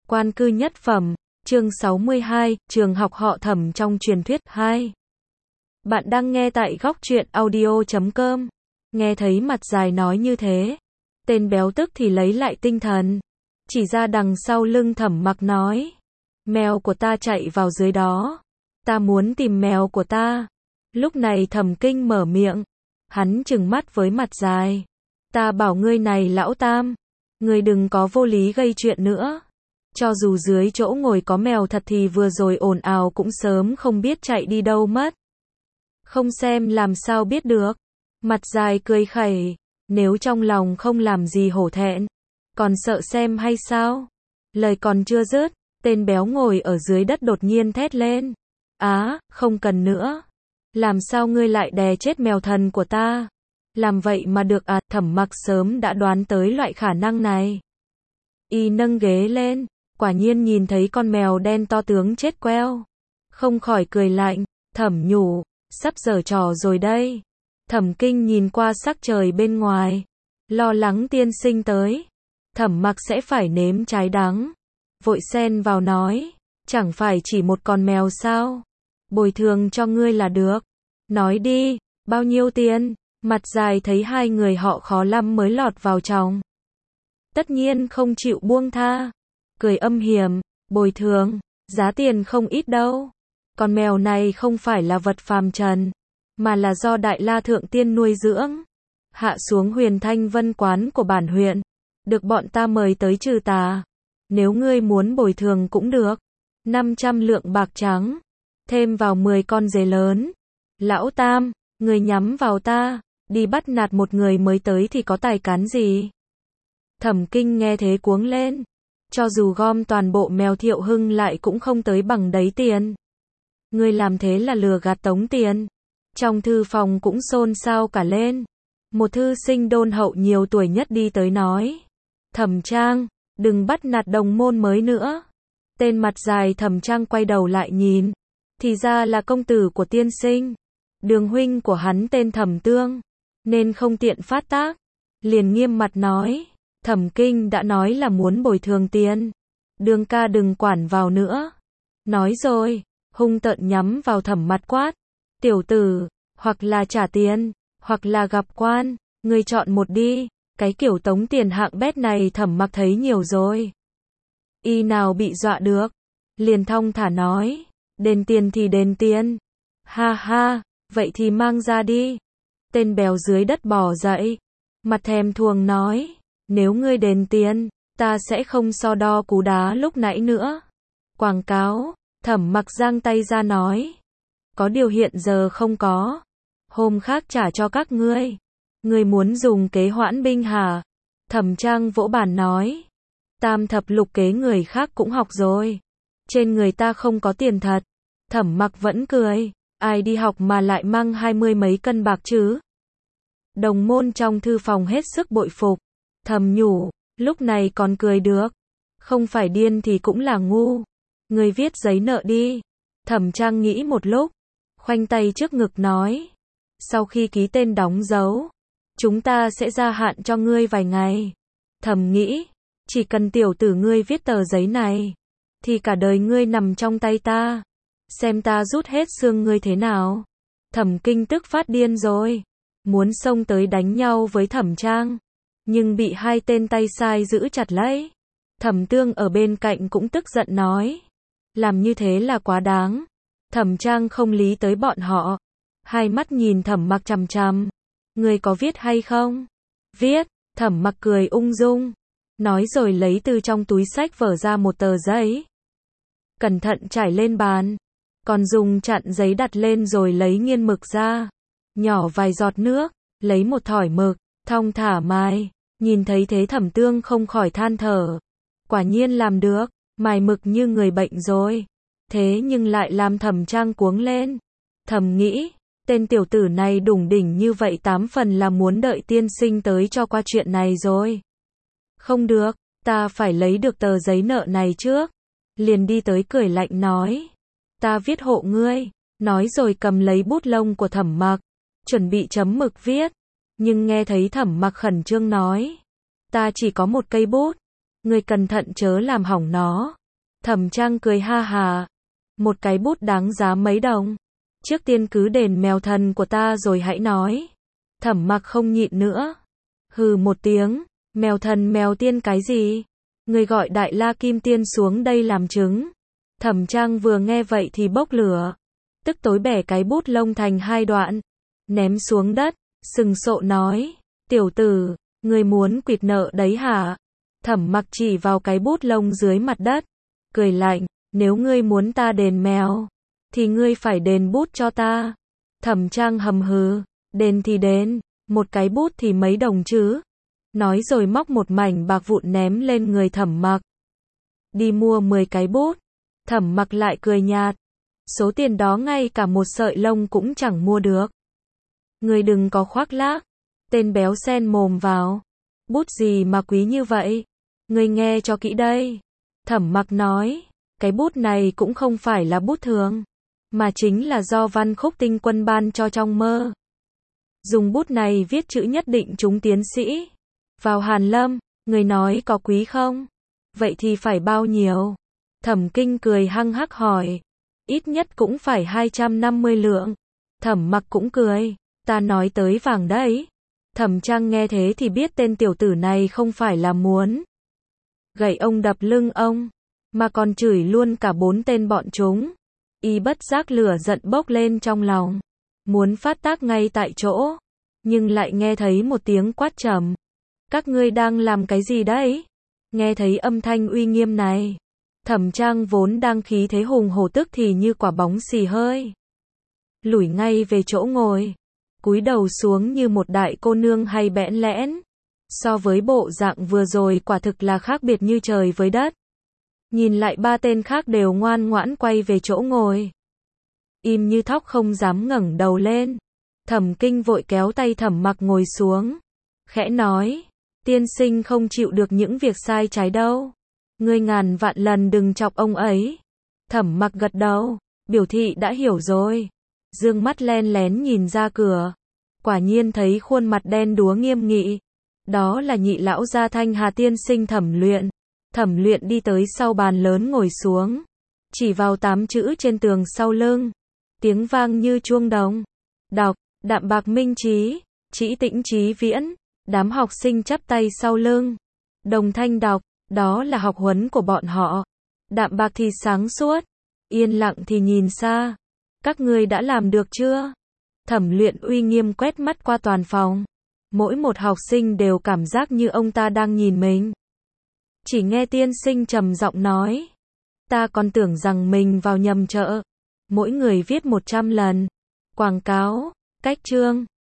Quan cư nhất phẩm, chương 62, trường học họ Thẩm trong truyền thuyết 2. Bạn đang nghe tại góc truyện audio.com. Nghe thấy mặt dài nói như thế, tên béo tức thì lấy lại tinh thần, chỉ ra đằng sau lưng Thẩm Mặc nói: mèo của ta chạy vào dưới đó, ta muốn tìm mèo của ta. Lúc này Thẩm Kinh mở miệng, hắn trừng mắt với mặt dài: ta bảo ngươi này lão Tam, ngươi đừng có vô lý gây chuyện nữa. Cho dù dưới chỗ ngồi có mèo thật thì vừa rồi ồn ào cũng sớm không biết chạy đi đâu mất. Không xem làm sao biết được. Mặt dài cười khẩy, nếu trong lòng không làm gì hổ thẹn, còn sợ xem hay sao? Lời còn chưa dứt, tên béo ngồi ở dưới đất đột nhiên thét lên: á, không cần nữa. Làm sao ngươi lại đè chết mèo thần của ta? Làm vậy mà được à? Thẩm Mặc sớm đã đoán tới loại khả năng này. Y nâng ghế lên, quả nhiên nhìn thấy con mèo đen to tướng chết queo. Không khỏi cười lạnh, Thẩm nhủ, sắp giở trò rồi đây. Thẩm Kinh nhìn qua sắc trời bên ngoài, lo lắng tiên sinh tới, Thẩm Mặc sẽ phải nếm trái đắng. Vội xen vào nói, chẳng phải chỉ một con mèo sao? Bồi thường cho ngươi là được. Nói đi, bao nhiêu tiền? Mặt dài thấy hai người họ khó lắm mới lọt vào trong, tất nhiên không chịu buông tha, cười âm hiểm, bồi thường, giá tiền không ít đâu. Con mèo này không phải là vật phàm trần, mà là do Đại La Thượng Tiên nuôi dưỡng, hạ xuống Huyền Thanh Vân quán của bản huyện, được bọn ta mời tới trừ tà. Nếu ngươi muốn bồi thường cũng được, 500 lượng bạc trắng, thêm vào 10 con dế lớn. Lão Tam, ngươi nhắm vào ta, đi bắt nạt một người mới tới thì có tài cán gì? Thẩm Kinh nghe thế cuống lên, cho dù gom toàn bộ mèo Thiệu Hưng lại cũng không tới bằng đấy tiền. Ngươi làm thế là lừa gạt tống tiền. Trong thư phòng cũng xôn xao cả lên. Một thư sinh đôn hậu nhiều tuổi nhất đi tới nói: Thẩm Trang, đừng bắt nạt đồng môn mới nữa. Tên mặt dài Thẩm Trang quay đầu lại nhìn, thì ra là công tử của tiên sinh. Đường huynh của hắn tên Thẩm Tương, nên không tiện phát tác, liền nghiêm mặt nói: Thẩm Kinh đã nói là muốn bồi thường tiền, Đường ca đừng quản vào nữa. Nói rồi, hung tợn nhắm vào Thẩm Mặc quát: tiểu tử, hoặc là trả tiền, hoặc là gặp quan, ngươi chọn một đi. Cái kiểu tống tiền hạng bét này Thẩm Mặc thấy nhiều rồi, y nào bị dọa được, liền thong thả nói: đền tiền thì đền tiền. Ha ha, vậy thì mang ra đi. Tên béo dưới đất bò dậy, mặt thèm thuồng nói: nếu ngươi đền tiền, ta sẽ không so đo cú đá lúc nãy nữa. Quảng cáo. Thẩm Mặc giang tay ra nói: có điều hiện giờ không có, hôm khác trả cho các ngươi. Ngươi muốn dùng kế hoãn binh hả? Thẩm Trang vỗ bàn nói: tam thập lục kế người khác cũng học rồi, trên người ta không có tiền thật. Thẩm Mặc vẫn cười: ai đi học mà lại mang 20 mấy cân bạc chứ? Đồng môn trong thư phòng hết sức bội phục, thầm nhủ, lúc này còn cười được, không phải điên thì cũng là ngu. Người viết giấy nợ đi. Thẩm Trang nghĩ một lúc, khoanh tay trước ngực nói: sau khi ký tên đóng dấu, chúng ta sẽ gia hạn cho ngươi vài ngày. Thầm nghĩ, chỉ cần tiểu tử ngươi viết tờ giấy này, thì cả đời ngươi nằm trong tay ta, xem ta rút hết xương ngươi thế nào. Thẩm Kinh tức phát điên rồi, muốn xông tới đánh nhau với Thẩm Trang, nhưng bị hai tên tay sai giữ chặt lấy. Thẩm Tương ở bên cạnh cũng tức giận nói: làm như thế là quá đáng. Thẩm Trang không lý tới bọn họ, hai mắt nhìn Thẩm Mặc chằm chằm: ngươi có viết hay không? Viết. Thẩm Mặc cười ung dung, nói rồi lấy từ trong túi sách vở ra một tờ giấy, cẩn thận trải lên bàn, còn dùng chặn giấy đặt lên rồi lấy nghiên mực ra, nhỏ vài giọt nước, lấy một thỏi mực, thong thả mài. Nhìn thấy thế Thẩm Tương không khỏi than thở, quả nhiên làm được, mài mực như người bệnh rồi. Thế nhưng lại làm Thẩm Trang cuống lên, thầm nghĩ, tên tiểu tử này đủng đỉnh như vậy 8 phần là muốn đợi tiên sinh tới cho qua chuyện này rồi. Không được, ta phải lấy được tờ giấy nợ này trước. Liền đi tới cười lạnh nói: ta viết hộ ngươi. Nói rồi cầm lấy bút lông của Thẩm Mặc, chuẩn bị chấm mực viết. Nhưng nghe thấy Thẩm Mặc khẩn trương nói: ta chỉ có một cây bút, ngươi cẩn thận chớ làm hỏng nó. Thẩm Trang cười ha hà. Một cái bút đáng giá mấy đồng. Trước tiên cứ đền mèo thần của ta rồi hãy nói. Thẩm Mặc không nhịn nữa. Hừ một tiếng, mèo thần mèo tiên cái gì? Người gọi Đại La Kim Tiên xuống đây làm chứng. Thẩm Trang vừa nghe vậy thì bốc lửa. Tức tối bẻ cái bút lông thành hai đoạn. Ném xuống đất, sừng sộ nói. Tiểu tử, người muốn quỵt nợ đấy hả? Thẩm Mặc chỉ vào cái bút lông dưới mặt đất. Cười lạnh, nếu ngươi muốn ta đền mèo, thì ngươi phải đền bút cho ta. Thẩm Trang hầm hừ, đền thì đền, một cái bút thì mấy đồng chứ. Nói rồi móc một mảnh bạc vụn ném lên người Thẩm Mặc. Đi mua 10 cái bút. Thẩm Mặc lại cười nhạt. Số tiền đó ngay cả một sợi lông cũng chẳng mua được. Ngươi đừng có khoác lác. Tên béo sen mồm vào. Bút gì mà quý như vậy? Ngươi nghe cho kỹ đây. Thẩm Mặc nói. Cái bút này cũng không phải là bút thường, mà chính là do Văn Khúc Tinh Quân ban cho trong mơ. Dùng bút này viết chữ nhất định trúng tiến sĩ. Vào Hàn Lâm, người nói có quý không? Vậy thì phải bao nhiêu? Thẩm Kinh cười hăng hắc hỏi. Ít nhất cũng phải 250 lượng. Thẩm Mặc cũng cười. Ta nói tới vàng đấy. Thẩm Trang nghe thế thì biết tên tiểu tử này không phải là muốn gậy ông đập lưng ông, mà còn chửi luôn cả 4 tên bọn chúng. Y bất giác lửa giận bốc lên trong lòng, muốn phát tác ngay tại chỗ, nhưng lại nghe thấy một tiếng quát trầm. Các ngươi đang làm cái gì đấy? Nghe thấy âm thanh uy nghiêm này, Thẩm Trang vốn đang khí thế hùng hổ tức thì như quả bóng xì hơi, lủi ngay về chỗ ngồi, cúi đầu xuống như một đại cô nương hay bẽn lẽn. So với bộ dạng vừa rồi quả thực là khác biệt như trời với đất. Nhìn lại ba tên khác đều ngoan ngoãn quay về chỗ ngồi, im như thóc không dám ngẩng đầu lên. Thẩm Kinh vội kéo tay Thẩm Mặc ngồi xuống, khẽ nói, tiên sinh không chịu được những việc sai trái đâu. Ngươi ngàn vạn lần đừng chọc ông ấy. Thẩm Mặc gật đầu, biểu thị đã hiểu rồi. Dương mắt len lén nhìn ra cửa, quả nhiên thấy khuôn mặt đen đúa nghiêm nghị. Đó là nhị lão gia Thanh Hà tiên sinh Thẩm Luyện. Thẩm Luyện đi tới sau bàn lớn ngồi xuống, chỉ vào 8 chữ trên tường sau lưng. Tiếng vang như chuông đồng. Đọc, đạm bạc minh trí, trĩ tĩnh trí viễn. Đám học sinh chắp tay sau lưng, đồng thanh đọc, đó là học huấn của bọn họ. Đạm bạc thì sáng suốt, yên lặng thì nhìn xa. Các ngươi đã làm được chưa? Thẩm Luyện uy nghiêm quét mắt qua toàn phòng. Mỗi một học sinh đều cảm giác như ông ta đang nhìn mình. Chỉ nghe tiên sinh trầm giọng nói, ta còn tưởng rằng mình vào nhầm chợ. Mỗi người viết 100 lần. Quảng cáo, cách chương.